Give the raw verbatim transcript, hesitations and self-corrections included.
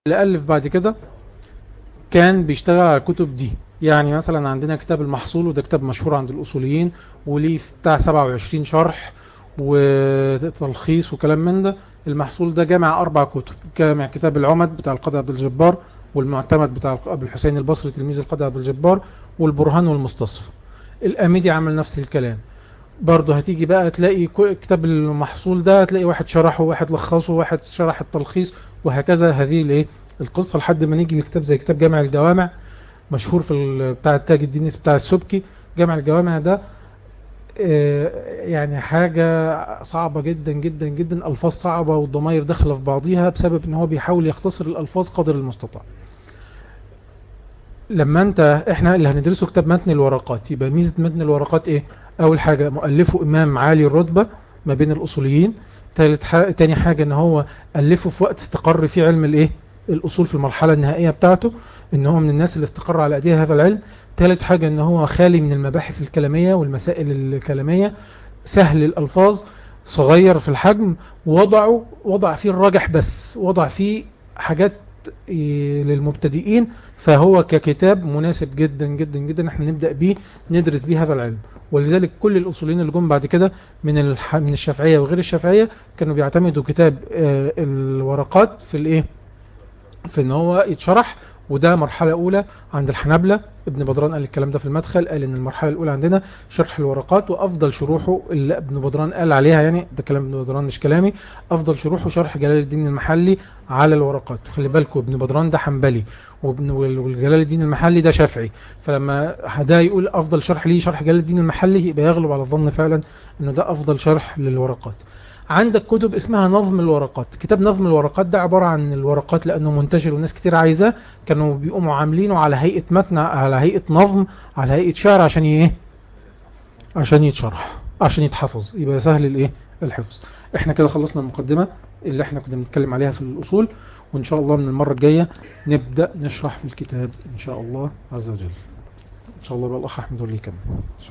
اللي ألف بعد كده كان بيشتغل على الكتب دي. يعني مثلا عندنا كتاب المحصول، وده كتاب مشهور عند الأصوليين، وليه بتاع سبعة وعشرين شرح وتلخيص وكلام من ده. المحصول ده جامع أربع كتب، جامع كتاب العمد بتاع القاضي عبد الجبار، والمعتمد بتاع أبو الحسين البصري تلميذ القاضي عبد الجبار، والبرهان والمستصفى. الأميدي عمل نفس الكلام برضه. هتيجي بقى تلاقي كتاب المحصول ده تلاقي واحد شرحه، واحد لخصه، واحد شرح التلخيص، وهكذا. هذه الايه القصة لحد ما نيجي لكتاب زي كتاب جامع الجوامع، مشهور في ال- بتاع التاج الدين بتاع السبكي. جامع الجوامع ده آه، يعني حاجة صعبة جدا جدا جدا، ألفاظ صعبة والضمائر داخلة في بعضيها، بسبب ان هو بيحاول يختصر الألفاظ قدر المستطاع. لما انت احنا اللي هندرسه كتاب متن الورقات، يبقى ميزة متن الورقات ايه؟ اول حاجة مؤلفه امام عالي الرتبة ما بين الاصوليين. تالت حاجة تاني حاجة ان هو الفه في وقت استقر فيه علم الايه الاصول في المرحلة النهائية بتاعته، ان هو من الناس اللي استقر على ايديها هذا العلم. تالت حاجة ان هو خالي من المباحث الكلامية والمسائل الكلامية، سهل الالفاظ، صغير في الحجم، وضعه وضع فيه الراجح بس، وضع فيه حاجات إيه للمبتدئين. فهو ككتاب مناسب جدا جدا جدا احنا نبدأ بيه، ندرس بيه هذا العلم. ولذلك كل الأصوليين اللي جم بعد كده من الح... من الشافعية وغير الشافعية كانوا بيعتمدوا كتاب آه الورقات في الايه في ان هو يتشرح. وده مرحلة اولى عند الحنابلة. ابن بدران قال الكلام ده في المدخل، قال ان المرحلة الاولى عندنا شرح الورقات، وافضل شروحه اللي ابن بدران قال عليها، يعني ده كلام ابن بدران مش كلامي، افضل شروحه شرح جلال الدين المحلي على الورقات. خلي بالكم ابن بدران ده حنبلي، وابن والجلال الدين المحلي ده شافعي، فلما ده يقول افضل شرح ليه شرح جلال الدين المحلي يبقى يغلب على الظن فعلا انه ده افضل شرح للورقات. عندك كتب اسمها نظم الورقات. كتاب نظم الورقات ده عبارة عن الورقات لأنه منتشر وناس كتير عايزاه، كانوا بيقوموا عاملينه على هيئة متن، على هيئة نظم، على هيئة شعر، عشان ايه عشان يتشرح، عشان يتحفظ، يبقى سهل الايه الحفظ. احنا كده خلصنا المقدمة اللي احنا كنا بنتكلم عليها في الأصول، وإن شاء الله من المرة الجاية نبدأ نشرح في الكتاب إن شاء الله عز وجل. إن شاء الله بقى الأخ أحمد اللي يكمل.